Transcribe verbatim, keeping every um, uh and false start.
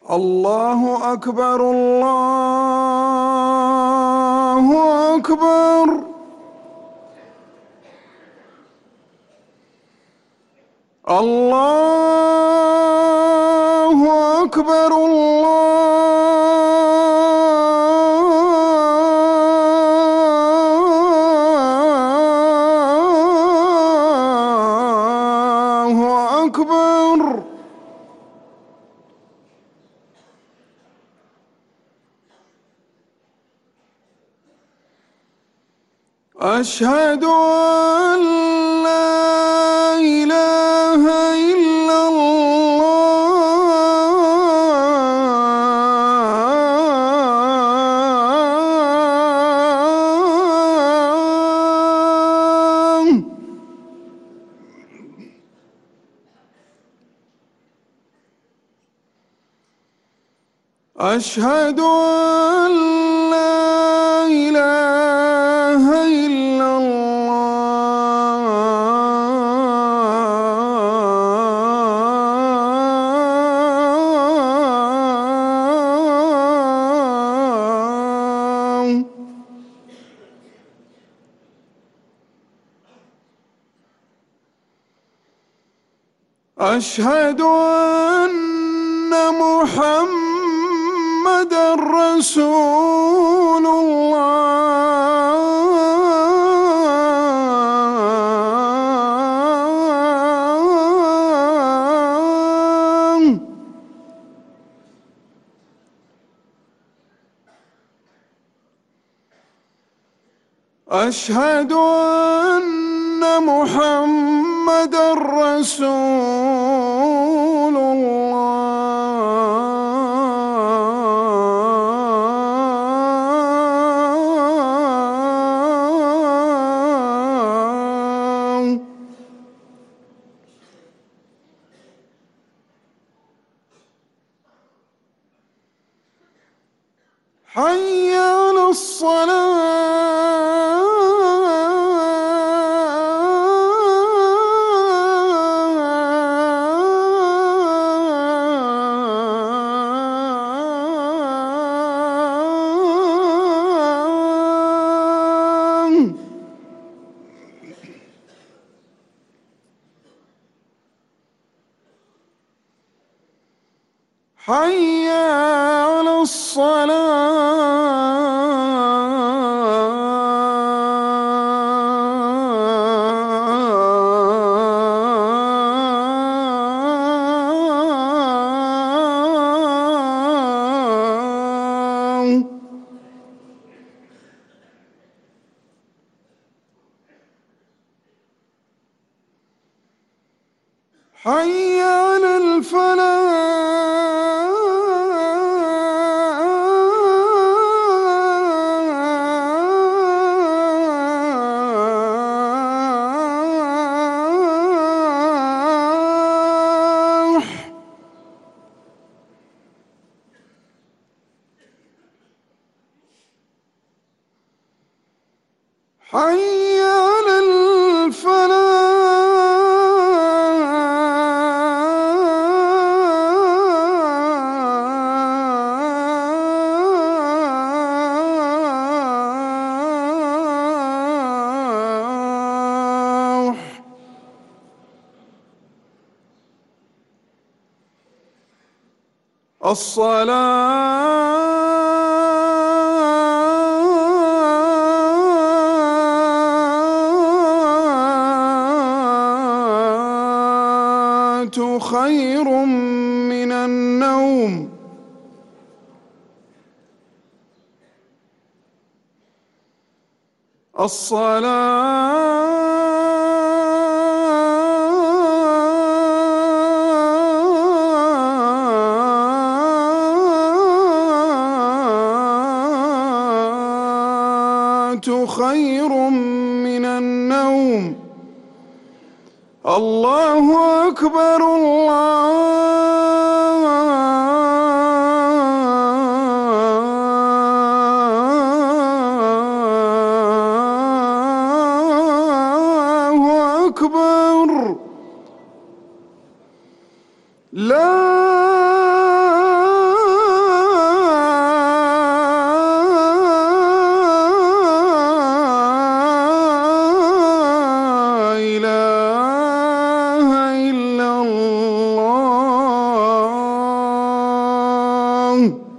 الله أكبر الله أكبر. الله أكبر الله أكبر. أشهد أن لا إله إلا الله. أشهد أن لا إله إلا الله. أشهد أن محمدًا رسول الله. أشهد أن محمدًا رسول الله. حي على الصلاة. حي على الصلاة. حي على الفلاح. حي على الفلاح. الصلاة خير من النوم. الصلاة خير من النوم. الله أكبر الله أكبر. لا الله